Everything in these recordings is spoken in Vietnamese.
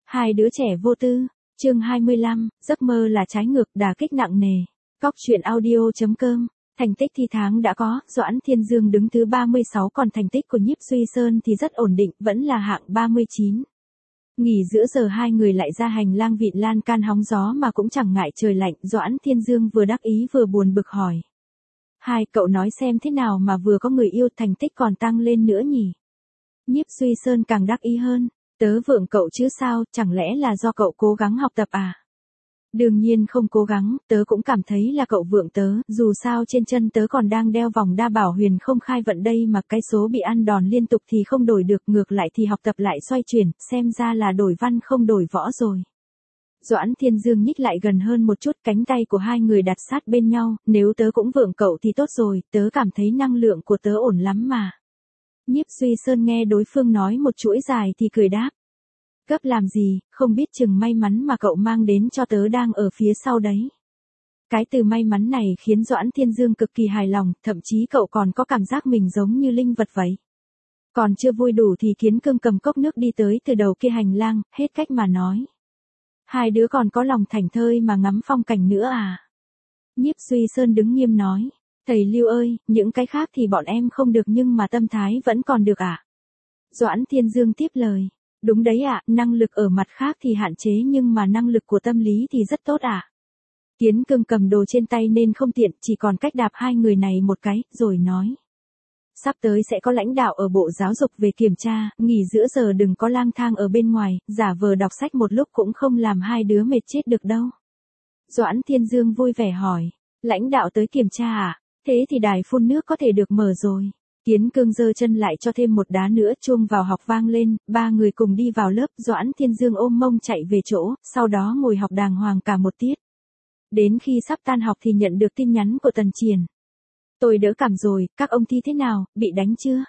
Hai đứa trẻ vô tư, chương 25, giấc mơ là trái ngược, đả kích nặng nề. Cóc truyện audio.com. Thành tích thi tháng đã có, Doãn Thiên Dương đứng thứ 36, còn thành tích của Nhiếp Duy Sơn thì rất ổn định, vẫn là hạng 39. Nghỉ giữa giờ hai người lại ra hành lang vịn lan can hóng gió mà cũng chẳng ngại trời lạnh, Doãn Thiên Dương vừa đắc ý vừa buồn bực hỏi. Hai cậu nói xem thế nào mà vừa có người yêu thành tích còn tăng lên nữa nhỉ? Nhiếp Duy Sơn càng đắc ý hơn. Tớ vượng cậu chứ sao, chẳng lẽ là do cậu cố gắng học tập à? Đương nhiên không cố gắng, tớ cũng cảm thấy là cậu vượng tớ, dù sao trên chân tớ còn đang đeo vòng đa bảo huyền không khai vận đây mà cái số bị ăn đòn liên tục thì không đổi được, ngược lại thì học tập lại xoay chuyển, xem ra là đổi văn không đổi võ rồi. Doãn Thiên Dương nhích lại gần hơn một chút, cánh tay của hai người đặt sát bên nhau, nếu tớ cũng vượng cậu thì tốt rồi, tớ cảm thấy năng lượng của tớ ổn lắm mà. Nhiếp Duy Sơn nghe đối phương nói một chuỗi dài thì cười đáp. Gấp làm gì, không biết chừng may mắn mà cậu mang đến cho tớ đang ở phía sau đấy. Cái từ may mắn này khiến Doãn Thiên Dương cực kỳ hài lòng, thậm chí cậu còn có cảm giác mình giống như linh vật vậy. Còn chưa vui đủ thì Kiến Cương cầm cốc nước đi tới từ đầu kia hành lang, hết cách mà nói. Hai đứa còn có lòng thảnh thơi mà ngắm phong cảnh nữa à? Nhiếp Duy Sơn đứng nghiêm nói. Thầy Lưu ơi, những cái khác thì bọn em không được nhưng mà tâm thái vẫn còn được ạ. Doãn Thiên Dương tiếp lời. Đúng đấy ạ, năng lực ở mặt khác thì hạn chế nhưng mà năng lực của tâm lý thì rất tốt ạ. Kiến Cương cầm đồ trên tay nên không tiện, chỉ còn cách đạp hai người này một cái, rồi nói. Sắp tới sẽ có lãnh đạo ở Bộ Giáo dục về kiểm tra, nghỉ giữa giờ đừng có lang thang ở bên ngoài, giả vờ đọc sách một lúc cũng không làm hai đứa mệt chết được đâu. Doãn Thiên Dương vui vẻ hỏi. Lãnh đạo tới kiểm tra à? Thế thì đài phun nước có thể được mở rồi. Kiến Cương giơ chân lại cho thêm một đá nữa, chuông vào học vang lên, ba người cùng đi vào lớp, Doãn Thiên Dương ôm mông chạy về chỗ, sau đó ngồi học đàng hoàng cả một tiết. Đến khi sắp tan học thì nhận được tin nhắn của Tần Triển. Tôi đỡ cảm rồi, các ông thi thế nào, bị đánh chưa?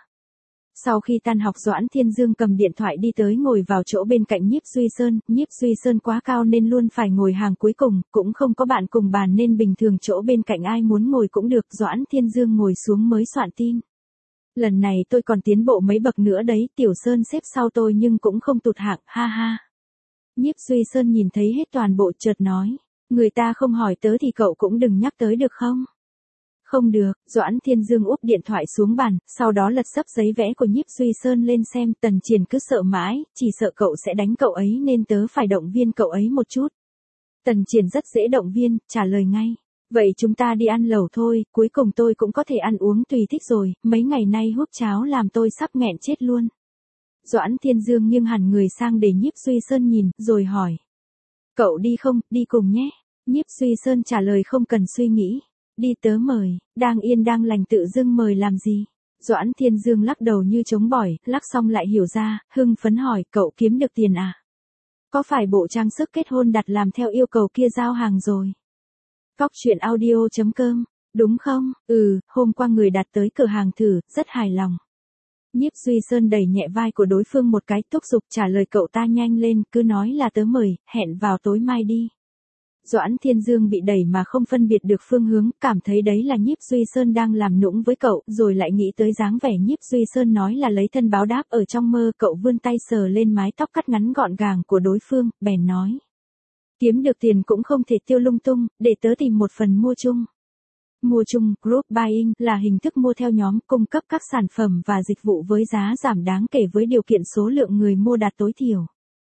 Sau khi tan học Doãn Thiên Dương cầm điện thoại đi tới ngồi vào chỗ bên cạnh Nhiếp Duy Sơn, Nhiếp Duy Sơn quá cao nên luôn phải ngồi hàng cuối cùng, cũng không có bạn cùng bàn nên bình thường chỗ bên cạnh ai muốn ngồi cũng được, Doãn Thiên Dương ngồi xuống mới soạn tin. Lần này tôi còn tiến bộ mấy bậc nữa đấy, Tiểu Sơn xếp sau tôi nhưng cũng không tụt hạng, ha ha. Nhiếp Duy Sơn nhìn thấy hết toàn bộ chợt nói, người ta không hỏi tớ thì cậu cũng đừng nhắc tới được không? Không được, Doãn Thiên Dương úp điện thoại xuống bàn, sau đó lật xấp giấy vẽ của Nhiếp Duy Sơn lên xem, Tần Triển cứ sợ mãi, chỉ sợ cậu sẽ đánh cậu ấy nên tớ phải động viên cậu ấy một chút. Tần Triển rất dễ động viên, trả lời ngay. Vậy chúng ta đi ăn lẩu thôi, cuối cùng tôi cũng có thể ăn uống tùy thích rồi, mấy ngày nay húp cháo làm tôi sắp nghẹn chết luôn. Doãn Thiên Dương nghiêng hẳn người sang để Nhiếp Duy Sơn nhìn, rồi hỏi. Cậu đi không, đi cùng nhé. Nhiếp Duy Sơn trả lời không cần suy nghĩ. Đi tớ mời, đang yên đang lành tự dưng mời làm gì? Doãn Thiên Dương lắc đầu như trống bỏi, lắc xong lại hiểu ra, hưng phấn hỏi, cậu kiếm được tiền à? Có phải bộ trang sức kết hôn đặt làm theo yêu cầu kia giao hàng rồi? Cóc truyện audio.com, đúng không? Hôm qua người đặt tới cửa hàng thử, rất hài lòng. Nhiếp Duy Sơn đẩy nhẹ vai của đối phương một cái, thúc giục trả lời cậu ta nhanh lên, cứ nói là tớ mời, hẹn vào tối mai đi. Doãn Thiên Dương bị đẩy mà không phân biệt được phương hướng, cảm thấy đấy là Nhiếp Duy Sơn đang làm nũng với cậu, rồi lại nghĩ tới dáng vẻ Nhiếp Duy Sơn nói là lấy thân báo đáp ở trong mơ, cậu vươn tay sờ lên mái tóc cắt ngắn gọn gàng của đối phương, bèn nói. Kiếm được tiền cũng không thể tiêu lung tung, để tớ tìm một phần mua chung. Mua chung, group buying, là hình thức mua theo nhóm, cung cấp các sản phẩm và dịch vụ với giá giảm đáng kể với điều kiện số lượng người mua đạt tối thiểu.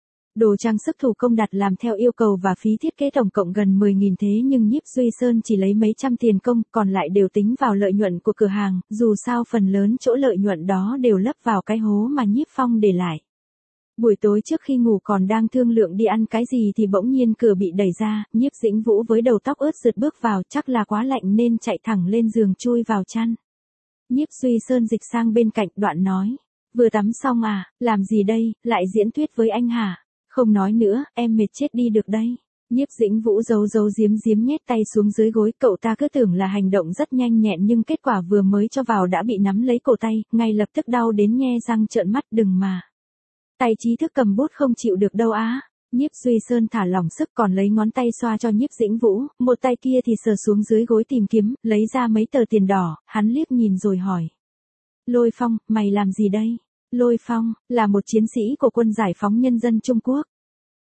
Đồ trang sức thủ công đặt làm theo yêu cầu và phí thiết kế tổng cộng gần 10.000 thế nhưng Nhiếp Duy Sơn chỉ lấy mấy trăm tiền công, còn lại đều tính vào lợi nhuận của cửa hàng, dù sao phần lớn chỗ lợi nhuận đó đều lấp vào cái hố mà Nhiếp Phong để lại. Buổi tối trước khi ngủ còn đang thương lượng đi ăn cái gì thì bỗng nhiên cửa bị đẩy ra, Nhiếp Dĩnh Vũ với đầu tóc ướt sượt bước vào, chắc là quá lạnh nên chạy thẳng lên giường chui vào chăn. Nhiếp Duy Sơn dịch sang bên cạnh, đoạn nói, vừa tắm xong à, làm gì đây, lại diễn thuyết với anh hả? Không nói nữa, em mệt chết đi được đây. Nhiếp Dĩnh Vũ giấu giếm nhét tay xuống dưới gối, cậu ta cứ tưởng là hành động rất nhanh nhẹn nhưng kết quả vừa mới cho vào đã bị nắm lấy cổ tay, ngay lập tức đau đến nhe răng trợn mắt, đừng mà. Tay trí thức cầm bút không chịu được đâu á. Nhiếp Duy Sơn thả lỏng sức còn lấy ngón tay xoa cho Nhiếp Dĩnh Vũ, một tay kia thì sờ xuống dưới gối tìm kiếm, lấy ra mấy tờ tiền đỏ, hắn liếc nhìn rồi hỏi. Lôi Phong, mày làm gì đây? Lôi Phong, là một chiến sĩ của quân giải phóng nhân dân Trung Quốc.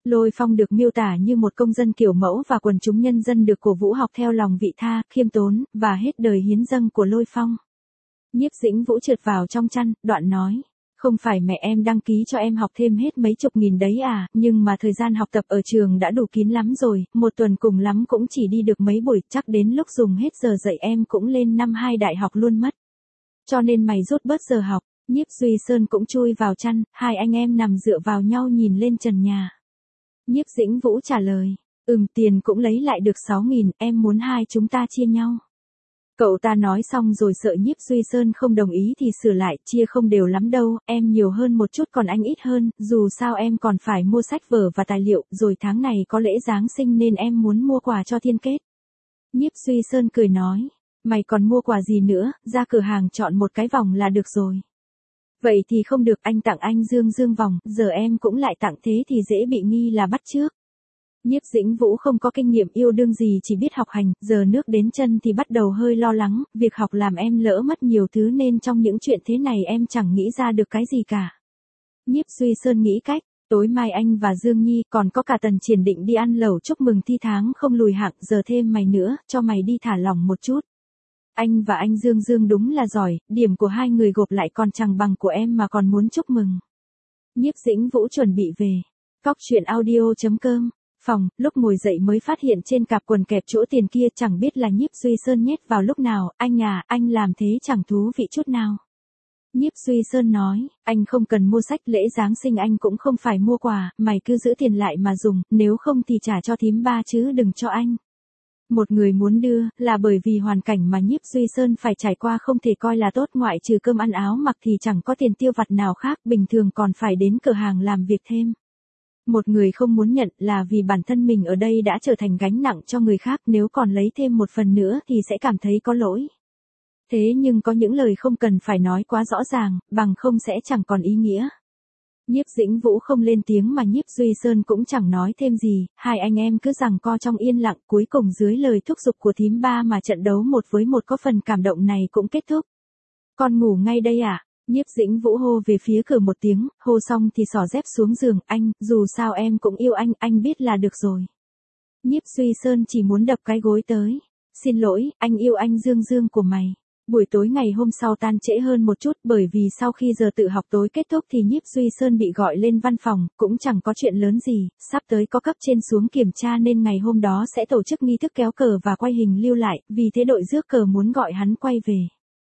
Lôi Phong được miêu tả như một công dân kiểu mẫu và quần chúng nhân dân được cổ vũ học theo lòng vị tha, khiêm tốn, và hết đời hiến dâng của Lôi Phong. Nhiếp Dĩnh Vũ trượt vào trong chăn, đoạn nói. Không phải mẹ em đăng ký cho em học thêm hết mấy chục nghìn đấy à, nhưng mà thời gian học tập ở trường đã đủ kín lắm rồi, một tuần cùng lắm cũng chỉ đi được mấy buổi, chắc đến lúc dùng hết giờ dạy em cũng lên năm 2 đại học luôn mất. Cho nên mày rút bớt giờ học. Nhiếp Duy Sơn cũng chui vào chăn, hai anh em nằm dựa vào nhau nhìn lên trần nhà. Nhiếp Dĩnh Vũ trả lời, tiền cũng lấy lại được 6.000, em muốn hai chúng ta chia nhau. Cậu ta nói xong rồi sợ Nhiếp Duy Sơn không đồng ý thì sửa lại, chia không đều lắm đâu, em nhiều hơn một chút còn anh ít hơn, dù sao em còn phải mua sách vở và tài liệu, rồi tháng này có lễ Giáng sinh nên em muốn mua quà cho Thiên Kết. Nhiếp Duy Sơn cười nói, mày còn mua quà gì nữa, ra cửa hàng chọn một cái vòng là được rồi. Vậy thì không được, anh tặng anh Dương vòng, giờ em cũng lại tặng thế thì dễ bị nghi là bắt chước. Nhiếp Dĩnh Vũ không có kinh nghiệm yêu đương gì, chỉ biết học hành, giờ nước đến chân thì bắt đầu hơi lo lắng, việc học làm em lỡ mất nhiều thứ nên trong những chuyện thế này em chẳng nghĩ ra được cái gì cả. Nhiếp Duy Sơn nghĩ cách, tối mai anh và Dương Nhi còn có cả Tần Triển định đi ăn lẩu chúc mừng thi tháng không lùi hạng, giờ thêm mày nữa, cho mày đi thả lỏng một chút. Anh và anh Dương đúng là giỏi, điểm của hai người gộp lại còn chẳng bằng của em mà còn muốn chúc mừng. Nhiếp Dĩnh Vũ chuẩn bị về. Cóc truyện audio.com. Phòng, lúc ngồi dậy mới phát hiện trên cặp quần kẹp chỗ tiền kia, chẳng biết là Nhiếp Duy Sơn nhét vào lúc nào. Anh à, anh làm thế chẳng thú vị chút nào. Nhiếp Duy Sơn nói, anh không cần mua sách, lễ Giáng sinh anh cũng không phải mua quà, mày cứ giữ tiền lại mà dùng, nếu không thì trả cho thím ba chứ đừng cho anh. Một người muốn đưa, là bởi vì hoàn cảnh mà Nhiếp Duy Sơn phải trải qua không thể coi là tốt, ngoại trừ cơm ăn áo mặc thì chẳng có tiền tiêu vặt nào khác, bình thường còn phải đến cửa hàng làm việc thêm. Một người không muốn nhận là vì bản thân mình ở đây đã trở thành gánh nặng cho người khác, nếu còn lấy thêm một phần nữa thì sẽ cảm thấy có lỗi. Thế nhưng có những lời không cần phải nói quá rõ ràng, bằng không sẽ chẳng còn ý nghĩa. Nhiếp Dĩnh Vũ không lên tiếng mà Nhiếp Duy Sơn cũng chẳng nói thêm gì, hai anh em cứ giằng co trong yên lặng, cuối cùng dưới lời thúc giục của thím ba mà trận đấu 1 với 1 có phần cảm động này cũng kết thúc. Con ngủ ngay đây à? Nhiếp Dĩnh Vũ hô về phía cửa một tiếng, hô xong thì xỏ dép xuống giường, anh, dù sao em cũng yêu anh biết là được rồi. Nhiếp Duy Sơn chỉ muốn đập cái gối tới. Xin lỗi, anh yêu anh Dương của mày. Buổi tối ngày hôm sau tan trễ hơn một chút, bởi vì sau khi giờ tự học tối kết thúc thì Nhiếp Duy Sơn bị gọi lên văn phòng, cũng chẳng có chuyện lớn gì, sắp tới có cấp trên xuống kiểm tra nên ngày hôm đó sẽ tổ chức nghi thức kéo cờ và quay hình lưu lại, vì thế đội rước cờ muốn gọi hắn quay về.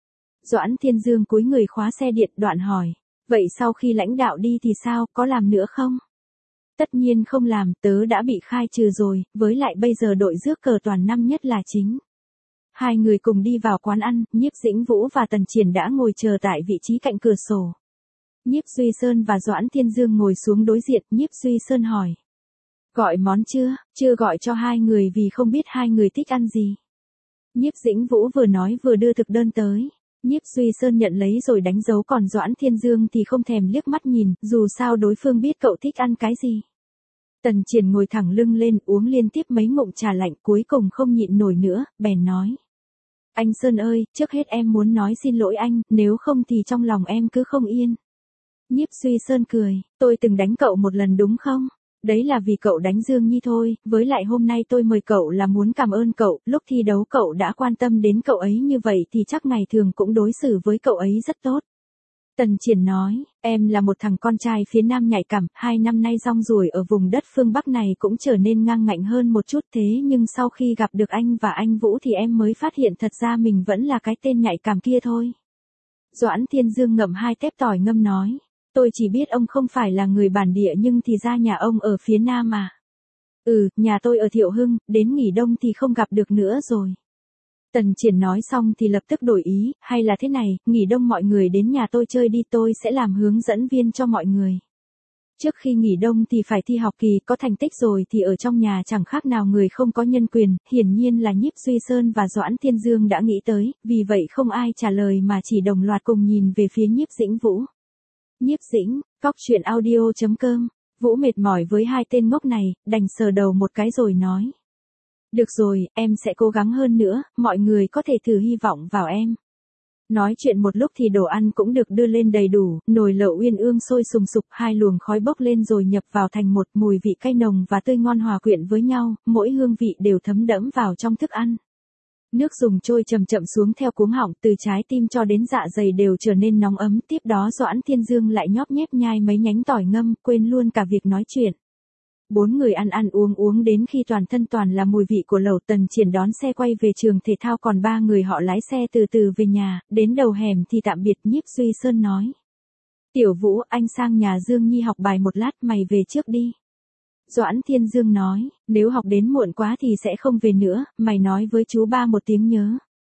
Doãn Thiên Dương cúi người khóa xe điện, đoạn hỏi, vậy sau khi lãnh đạo đi thì sao, có làm nữa không? Tất nhiên không làm, tớ đã bị khai trừ rồi, với lại bây giờ đội rước cờ toàn năm nhất là chính. Hai người cùng đi vào quán ăn, Nhiếp Dĩnh Vũ và Tần Triển đã ngồi chờ tại vị trí cạnh cửa sổ. Nhiếp Duy Sơn và Doãn Thiên Dương ngồi xuống đối diện, Nhiếp Duy Sơn hỏi. Gọi món chưa? Chưa gọi cho hai người vì không biết hai người thích ăn gì. Nhiếp Dĩnh Vũ vừa nói vừa đưa thực đơn tới. Nhiếp Duy Sơn nhận lấy rồi đánh dấu, còn Doãn Thiên Dương thì không thèm liếc mắt nhìn, dù sao đối phương biết cậu thích ăn cái gì. Tần Triển ngồi thẳng lưng lên, uống liên tiếp mấy ngụm trà lạnh, cuối cùng không nhịn nổi nữa, bèn nói. Anh Sơn ơi, trước hết em muốn nói xin lỗi anh, nếu không thì trong lòng em cứ không yên. Nhiếp Duy Sơn cười, tôi từng đánh cậu một lần đúng không? Đấy là vì cậu đánh Dương Nhi thôi, với lại hôm nay tôi mời cậu là muốn cảm ơn cậu, lúc thi đấu cậu đã quan tâm đến cậu ấy như vậy thì chắc ngày thường cũng đối xử với cậu ấy rất tốt. Tần Triển nói, em là một thằng con trai phía Nam nhạy cảm, 2 năm nay rong ruổi ở vùng đất phương Bắc này cũng trở nên ngang ngạnh hơn một chút, thế nhưng sau khi gặp được anh và anh Vũ thì em mới phát hiện thật ra mình vẫn là cái tên nhạy cảm kia thôi. Doãn Thiên Dương ngậm 2 tép tỏi ngâm nói, tôi chỉ biết ông không phải là người bản địa nhưng thì ra nhà ông ở phía Nam mà. Nhà tôi ở Thiệu Hưng, đến nghỉ đông thì không gặp được nữa rồi. Tần Triển nói xong thì lập tức đổi ý, hay là thế này, nghỉ đông mọi người đến nhà tôi chơi đi, tôi sẽ làm hướng dẫn viên cho mọi người. Trước khi nghỉ đông thì phải thi học kỳ, có thành tích rồi thì ở trong nhà chẳng khác nào người không có nhân quyền, hiển nhiên là Nhiếp Duy Sơn và Doãn Thiên Dương đã nghĩ tới, vì vậy không ai trả lời mà chỉ đồng loạt cùng nhìn về phía Nhiếp Dĩnh Vũ. Nhiếp Dĩnh, cóc truyện audio.com, Vũ mệt mỏi với hai tên ngốc này, đành sờ đầu một cái rồi nói. Được rồi, em sẽ cố gắng hơn nữa, mọi người có thể thử hy vọng vào em. Nói chuyện một lúc thì đồ ăn cũng được đưa lên đầy đủ, nồi lẩu uyên ương sôi sùng sục, hai luồng khói bốc lên rồi nhập vào thành một, mùi vị cay nồng và tươi ngon hòa quyện với nhau, mỗi hương vị đều thấm đẫm vào trong thức ăn. Nước dùng trôi chậm chậm xuống theo cuống họng, từ trái tim cho đến dạ dày đều trở nên nóng ấm, tiếp đó Doãn Thiên Dương lại nhóp nhép nhai mấy nhánh tỏi ngâm, quên luôn cả việc nói chuyện. Bốn người ăn ăn uống đến khi toàn thân toàn là mùi vị của lẩu. Tần Triển đón xe quay về trường thể thao, còn ba người họ lái xe từ từ về nhà, đến đầu hẻm thì tạm biệt. Nhiếp Duy Sơn nói: Tiểu Vũ, anh sang nhà Dương Nhi học bài một lát, mày về trước đi. Doãn Thiên Dương nói: Nếu học đến muộn quá thì sẽ không về nữa, mày nói với chú ba một tiếng nhớ.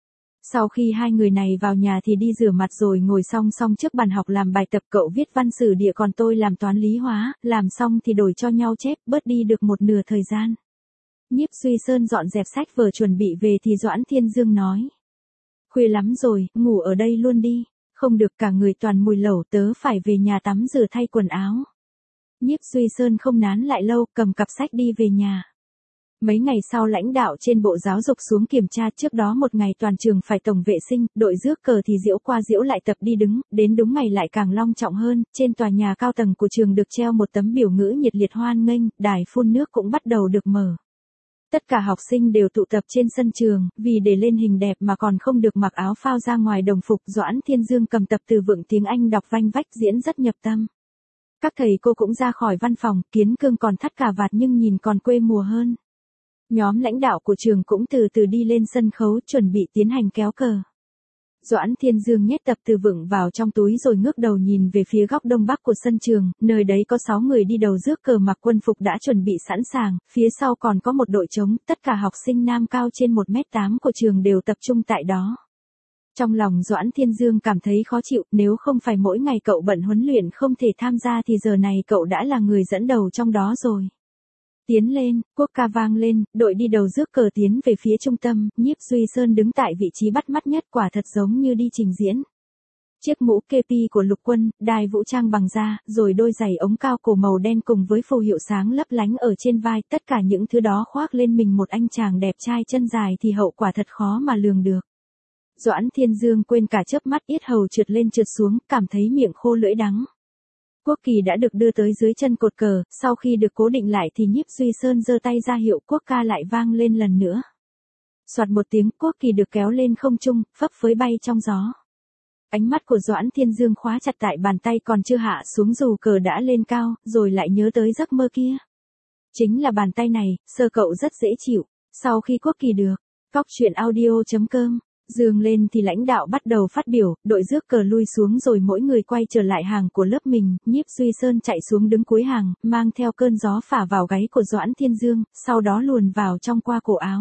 Sau khi hai người này vào nhà thì đi rửa mặt rồi ngồi song song trước bàn học làm bài tập. Cậu viết văn sử địa còn tôi làm toán lý hóa, làm xong thì đổi cho nhau chép, bớt đi được một nửa thời gian. Nhiếp Duy Sơn dọn dẹp sách vở chuẩn bị về thì Doãn Thiên Dương nói: Khuya lắm rồi, ngủ ở đây luôn đi. Không được, cả người toàn mùi lẩu, tớ phải về nhà tắm rửa thay quần áo. Nhiếp Duy Sơn không nán lại lâu, cầm cặp sách đi về nhà. Mấy ngày sau lãnh đạo trên Bộ Giáo dục xuống kiểm tra, trước đó một ngày toàn trường phải tổng vệ sinh, đội rước cờ thì diễu qua diễu lại tập đi đứng, đến đúng ngày lại càng long trọng hơn. Trên tòa nhà cao tầng của trường được treo một tấm biểu ngữ nhiệt liệt hoan nghênh, đài phun nước cũng bắt đầu được mở. Tất cả học sinh đều tụ tập trên sân trường, vì để lên hình đẹp mà còn không được mặc áo phao ra ngoài đồng phục. Doãn Thiên Dương cầm tập từ vựng tiếng Anh đọc vanh vách diễn rất nhập tâm. Các thầy cô cũng ra khỏi văn phòng, Kiến Cương còn thắt cà vạt nhưng nhìn còn quê mùa hơn. Nhóm lãnh đạo của trường cũng từ từ đi lên sân khấu chuẩn bị tiến hành kéo cờ. Doãn Thiên Dương nhét tập từ vựng vào trong túi rồi ngước đầu nhìn về phía góc đông bắc của sân trường, nơi đấy có 6 người đi đầu rước cờ mặc quân phục đã chuẩn bị sẵn sàng, phía sau còn có một đội trống, tất cả học sinh nam cao trên 1m8 của trường đều tập trung tại đó. Trong lòng Doãn Thiên Dương cảm thấy khó chịu, nếu không phải mỗi ngày cậu bận huấn luyện không thể tham gia thì giờ này cậu đã là người dẫn đầu trong đó rồi. Tiến lên, quốc ca vang lên, đội đi đầu rước cờ tiến về phía trung tâm. Nhiếp Duy Sơn đứng tại vị trí bắt mắt nhất, quả thật giống như đi trình diễn. Chiếc mũ kepi của lục quân, đai vũ trang bằng da, rồi đôi giày ống cao cổ màu đen cùng với phù hiệu sáng lấp lánh ở trên vai, tất cả những thứ đó khoác lên mình một anh chàng đẹp trai chân dài thì hậu quả thật khó mà lường được. Doãn Thiên Dương quên cả chớp mắt, yết hầu trượt lên trượt xuống, cảm thấy miệng khô lưỡi đắng. Quốc kỳ đã được đưa tới dưới chân cột cờ, sau khi được cố định lại thì Nhiếp Duy Sơn giơ tay ra hiệu quốc ca lại vang lên lần nữa. Soạt một tiếng, quốc kỳ được kéo lên không trung, phấp phới bay trong gió. Ánh mắt của Doãn Thiên Dương khóa chặt tại bàn tay còn chưa hạ xuống dù cờ đã lên cao, rồi lại nhớ tới giấc mơ kia. Chính là bàn tay này, sờ cậu rất dễ chịu. Sau khi quốc kỳ được, cóc truyện audio.com dương lên thì lãnh đạo bắt đầu phát biểu, đội rước cờ lui xuống rồi mỗi người quay trở lại hàng của lớp mình. Nhiếp Duy Sơn chạy xuống đứng cuối hàng, mang theo cơn gió phả vào gáy của Doãn Thiên Dương, sau đó luồn vào trong qua cổ áo.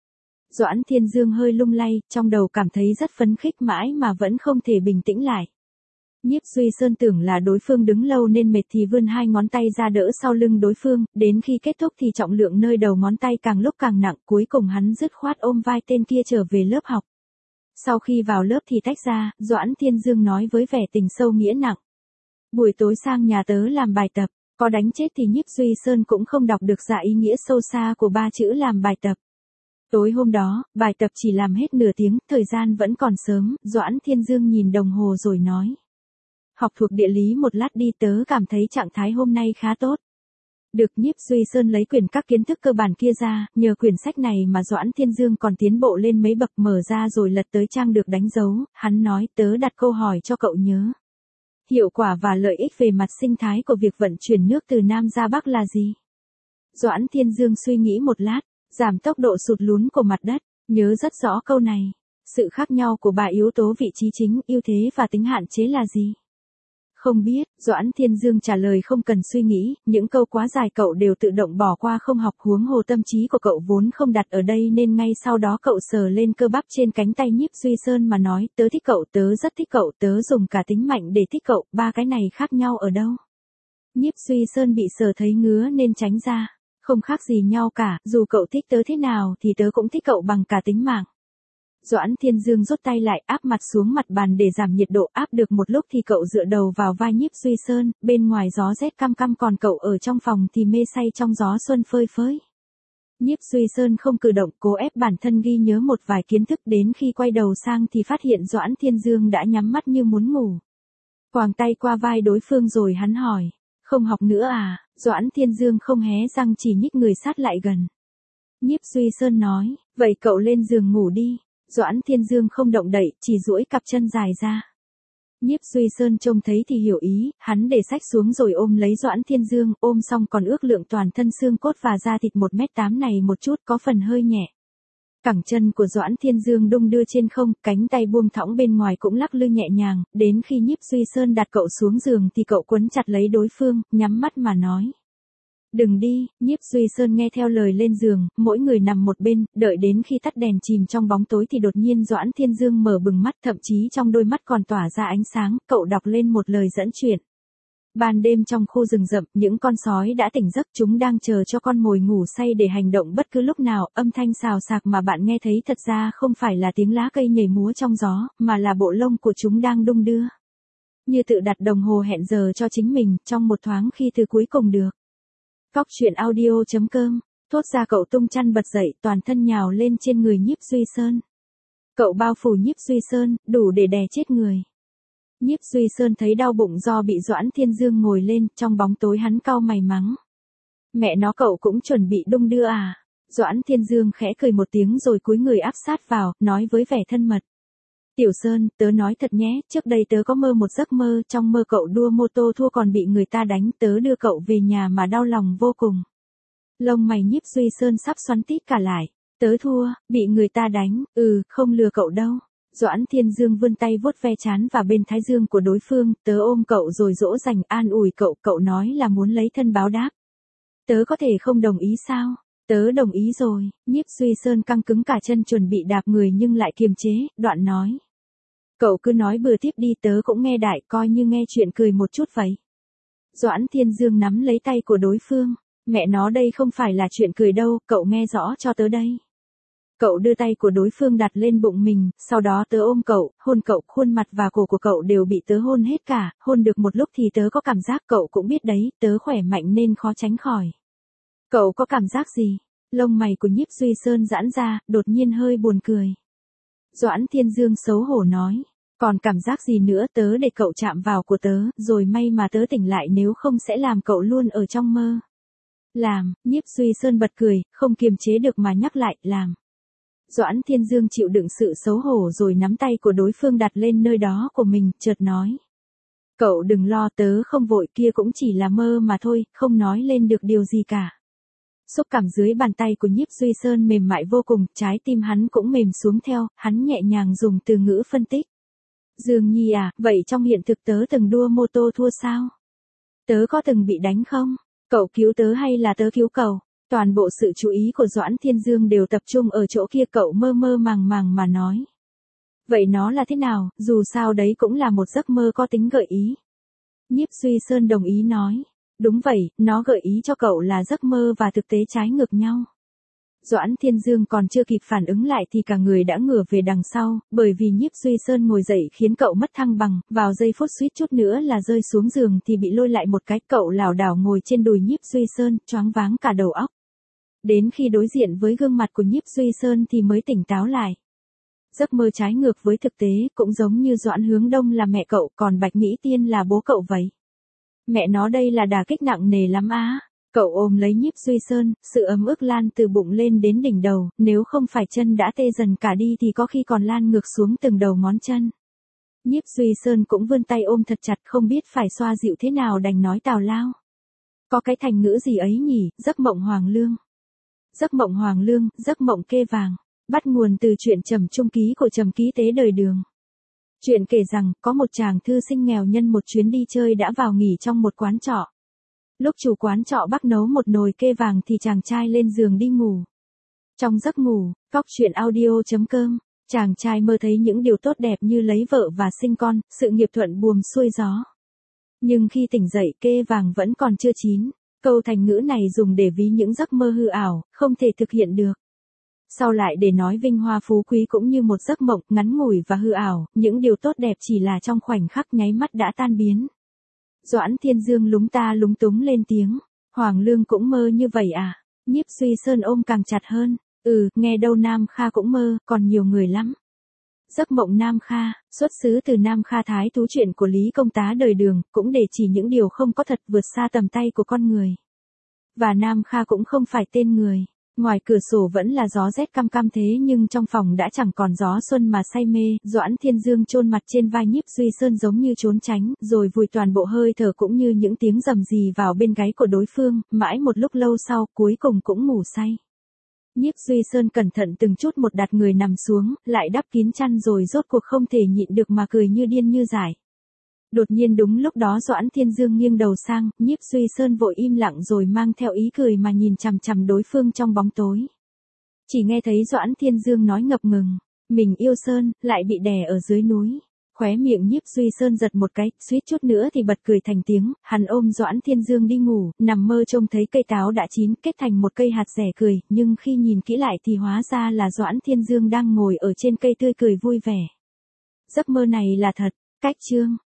Doãn Thiên Dương hơi lung lay, trong đầu cảm thấy rất phấn khích mãi mà vẫn không thể bình tĩnh lại. Nhiếp Duy Sơn tưởng là đối phương đứng lâu nên mệt thì vươn hai ngón tay ra đỡ sau lưng đối phương, đến khi kết thúc thì trọng lượng nơi đầu ngón tay càng lúc càng nặng, cuối cùng hắn dứt khoát ôm vai tên kia trở về lớp học. Sau khi vào lớp thì tách ra, Doãn Thiên Dương nói với vẻ tình sâu nghĩa nặng: Buổi tối sang nhà tớ làm bài tập, có đánh chết thì Nhiếp Duy Sơn cũng không đọc được ra ý nghĩa sâu xa của ba chữ làm bài tập. Tối hôm đó, bài tập chỉ làm hết nửa tiếng, thời gian vẫn còn sớm. Doãn Thiên Dương nhìn đồng hồ rồi nói: Học thuộc địa lý một lát đi, tớ cảm thấy trạng thái hôm nay khá tốt. Được. Nhiếp Duy Sơn lấy quyển các kiến thức cơ bản kia ra, nhờ quyển sách này mà Doãn Thiên Dương còn tiến bộ lên mấy bậc. Mở ra rồi lật tới trang được đánh dấu, hắn nói: Tớ đặt câu hỏi cho cậu nhớ. Hiệu quả và lợi ích về mặt sinh thái của việc vận chuyển nước từ Nam ra Bắc là gì? Doãn Thiên Dương suy nghĩ một lát: Giảm tốc độ sụt lún của mặt đất. Nhớ rất rõ câu này. Sự khác nhau của ba yếu tố vị trí chính, ưu thế và tính hạn chế là gì? Không biết, Doãn Thiên Dương trả lời không cần suy nghĩ, những câu quá dài cậu đều tự động bỏ qua không học, huống hồ tâm trí của cậu vốn không đặt ở đây nên ngay sau đó cậu sờ lên cơ bắp trên cánh tay Nhiếp Duy Sơn mà nói: Tớ thích cậu, tớ rất thích cậu, tớ dùng cả tính mạnh để thích cậu, ba cái này khác nhau ở đâu? Nhiếp Duy Sơn bị sờ thấy ngứa nên tránh ra. Không khác gì nhau cả, dù cậu thích tớ thế nào thì tớ cũng thích cậu bằng cả tính mạng. Doãn Thiên Dương rút tay lại, áp mặt xuống mặt bàn để giảm nhiệt độ. Áp được một lúc thì cậu dựa đầu vào vai Nhiếp Duy Sơn, bên ngoài gió rét căm căm còn cậu ở trong phòng thì mê say trong gió xuân phơi phới. Nhiếp Duy Sơn không cử động, cố ép bản thân ghi nhớ một vài kiến thức, đến khi quay đầu sang thì phát hiện Doãn Thiên Dương đã nhắm mắt như muốn ngủ. Quàng tay qua vai đối phương rồi hắn hỏi, không học nữa à? Doãn Thiên Dương không hé răng, chỉ nhích người sát lại gần. Nhiếp Duy Sơn nói, vậy cậu lên giường ngủ đi. Doãn Thiên Dương không động đậy, chỉ duỗi cặp chân dài ra. Nhiếp Duy Sơn trông thấy thì hiểu ý, hắn để xách xuống rồi ôm lấy Doãn Thiên Dương, ôm xong còn ước lượng toàn thân xương cốt và da thịt 1m8 này một chút, có phần hơi nhẹ. Cẳng chân của Doãn Thiên Dương đung đưa trên không, cánh tay buông thõng bên ngoài cũng lắc lư nhẹ nhàng, đến khi Nhiếp Duy Sơn đặt cậu xuống giường thì cậu quấn chặt lấy đối phương, nhắm mắt mà nói. Đừng đi. Nhiếp Duy Sơn nghe theo lời lên giường, mỗi người nằm một bên, đợi đến khi tắt đèn chìm trong bóng tối thì đột nhiên Doãn Thiên Dương mở bừng mắt, thậm chí trong đôi mắt còn tỏa ra ánh sáng, cậu đọc lên một lời dẫn chuyện. Ban đêm trong khu rừng rậm, những con sói đã tỉnh giấc, chúng đang chờ cho con mồi ngủ say để hành động bất cứ lúc nào, âm thanh xào xạc mà bạn nghe thấy thật ra không phải là tiếng lá cây nhảy múa trong gió, mà là bộ lông của chúng đang đung đưa. Như tự đặt đồng hồ hẹn giờ cho chính mình, trong một thoáng khi từ cuối cùng được. Cóc truyện audio.com, thốt ra cậu tung chăn bật dậy, toàn thân nhào lên trên người Nhiếp Duy Sơn. Cậu bao phủ Nhiếp Duy Sơn, đủ để đè chết người. Nhiếp Duy Sơn thấy đau bụng do bị Doãn Thiên Dương ngồi lên, trong bóng tối hắn cau mày mắng. Mẹ nó, cậu cũng chuẩn bị đung đưa à? Doãn Thiên Dương khẽ cười một tiếng rồi cúi người áp sát vào, nói với vẻ thân mật. Tiểu Sơn, tớ nói thật nhé, trước đây tớ có mơ một giấc mơ, trong mơ cậu đua mô tô thua còn bị người ta đánh, tớ đưa cậu về nhà mà đau lòng vô cùng. Lông mày Nhiếp Duy Sơn sắp xoắn tít cả lại. Tớ thua, bị người ta đánh, không lừa cậu đâu. Doãn Thiên Dương vươn tay vuốt ve trán và bên thái dương của đối phương, tớ ôm cậu rồi dỗ dành an ủi cậu, cậu nói là muốn lấy thân báo đáp. Tớ có thể không đồng ý sao? Tớ đồng ý rồi. Nhiếp Duy Sơn căng cứng cả chân chuẩn bị đạp người nhưng lại kiềm chế, đoạn nói. Cậu cứ nói bừa tiếp đi, tớ cũng nghe đại, coi như nghe chuyện cười một chút vậy. Doãn Thiên Dương nắm lấy tay của đối phương. Mẹ nó, đây không phải là chuyện cười đâu, cậu nghe rõ cho tớ đây. Cậu đưa tay của đối phương đặt lên bụng mình, sau đó tớ ôm cậu, hôn cậu, khuôn mặt và cổ của cậu đều bị tớ hôn hết cả, hôn được một lúc thì tớ có cảm giác, cậu cũng biết đấy, tớ khỏe mạnh nên khó tránh khỏi. Cậu có cảm giác gì? Lông mày của Nhiếp Duy Sơn giãn ra, đột nhiên hơi buồn cười. Doãn Thiên Dương xấu hổ nói, còn cảm giác gì nữa, tớ để cậu chạm vào của tớ, rồi may mà tớ tỉnh lại, nếu không sẽ làm cậu luôn ở trong mơ. Làm. Nhiếp Duy Sơn bật cười, không kiềm chế được mà nhắc lại, làm. Doãn Thiên Dương chịu đựng sự xấu hổ rồi nắm tay của đối phương đặt lên nơi đó của mình, chợt nói. Cậu đừng lo, tớ không vội, kia cũng chỉ là mơ mà thôi, không nói lên được điều gì cả. Xúc cảm dưới bàn tay của Nhiếp Duy Sơn mềm mại vô cùng, trái tim hắn cũng mềm xuống theo, hắn nhẹ nhàng dùng từ ngữ phân tích. Dương Nhi à, vậy trong hiện thực tớ từng đua mô tô thua sao? Tớ có từng bị đánh không? Cậu cứu tớ hay là tớ cứu cậu? Toàn bộ sự chú ý của Doãn Thiên Dương đều tập trung ở chỗ kia, cậu mơ mơ màng màng mà nói. Vậy nó là thế nào, dù sao đấy cũng là một giấc mơ có tính gợi ý. Nhiếp Duy Sơn đồng ý nói. Đúng vậy, nó gợi ý cho cậu là giấc mơ và thực tế trái ngược nhau. Doãn Thiên Dương còn chưa kịp phản ứng lại thì cả người đã ngửa về đằng sau, bởi vì Nhiếp Duy Sơn ngồi dậy khiến cậu mất thăng bằng, vào giây phút suýt chút nữa là rơi xuống giường thì bị lôi lại một cái, cậu lảo đảo ngồi trên đùi Nhiếp Duy Sơn, choáng váng cả đầu óc. Đến khi đối diện với gương mặt của Nhiếp Duy Sơn thì mới tỉnh táo lại. Giấc mơ trái ngược với thực tế, cũng giống như Doãn Hướng Đông là mẹ cậu, còn Bạch Mỹ Tiên là bố cậu vậy. Mẹ nó, đây là đả kích nặng nề lắm á. Cậu ôm lấy Nhiếp Duy Sơn, sự ấm ức lan từ bụng lên đến đỉnh đầu, nếu không phải chân đã tê dần cả đi thì có khi còn lan ngược xuống từng đầu ngón chân. Nhiếp Duy Sơn cũng vươn tay ôm thật chặt, không biết phải xoa dịu thế nào đành nói tào lao. Có cái thành ngữ gì ấy nhỉ, giấc mộng hoàng lương. Giấc mộng hoàng lương, giấc mộng kê vàng, bắt nguồn từ truyện Trầm Trung Ký của Trầm Ký Tế Đời Đường. Chuyện kể rằng, có một chàng thư sinh nghèo nhân một chuyến đi chơi đã vào nghỉ trong một quán trọ. Lúc chủ quán trọ bắt nấu một nồi kê vàng thì chàng trai lên giường đi ngủ. Trong giấc ngủ, cóc truyện audio.com, chàng trai mơ thấy những điều tốt đẹp như lấy vợ và sinh con, sự nghiệp thuận buồm xuôi gió. Nhưng khi tỉnh dậy, kê vàng vẫn còn chưa chín. Câu thành ngữ này dùng để ví những giấc mơ hư ảo, không thể thực hiện được. Sau lại để nói vinh hoa phú quý cũng như một giấc mộng ngắn ngủi và hư ảo, những điều tốt đẹp chỉ là trong khoảnh khắc nháy mắt đã tan biến. Doãn Thiên Dương lúng ta lúng túng lên tiếng, Hoàng Lương cũng mơ như vậy à? Nhiếp Duy Sơn ôm càng chặt hơn. Nghe đâu Nam Kha cũng mơ, còn nhiều người lắm. Giấc mộng Nam Kha, xuất xứ từ Nam Kha Thái Thú truyện của Lý Công Tá đời Đường, cũng để chỉ những điều không có thật vượt xa tầm tay của con người. Và Nam Kha cũng không phải tên người. Ngoài cửa sổ vẫn là gió rét căm căm thế nhưng trong phòng đã chẳng còn gió xuân mà say mê. Doãn Thiên Dương chôn mặt trên vai Nhiếp Duy Sơn giống như trốn tránh, rồi vùi toàn bộ hơi thở cũng như những tiếng rầm rì vào bên gáy của đối phương, mãi một lúc lâu sau, cuối cùng cũng ngủ say. Nhiếp Duy Sơn cẩn thận từng chút một đặt người nằm xuống, lại đắp kín chăn rồi rốt cuộc không thể nhịn được mà cười như điên như dại. Đột nhiên đúng lúc đó Doãn Thiên Dương nghiêng đầu sang, Nhiếp Duy Sơn vội im lặng rồi mang theo ý cười mà nhìn chằm chằm đối phương trong bóng tối. Chỉ nghe thấy Doãn Thiên Dương nói ngập ngừng, mình yêu Sơn, lại bị đè ở dưới núi. Khóe miệng Nhiếp Duy Sơn giật một cái, suýt chút nữa thì bật cười thành tiếng, hắn ôm Doãn Thiên Dương đi ngủ, nằm mơ trông thấy cây táo đã chín kết thành một cây hạt rẻ cười, nhưng khi nhìn kỹ lại thì hóa ra là Doãn Thiên Dương đang ngồi ở trên cây tươi cười vui vẻ. Giấc mơ này là thật. Cách chương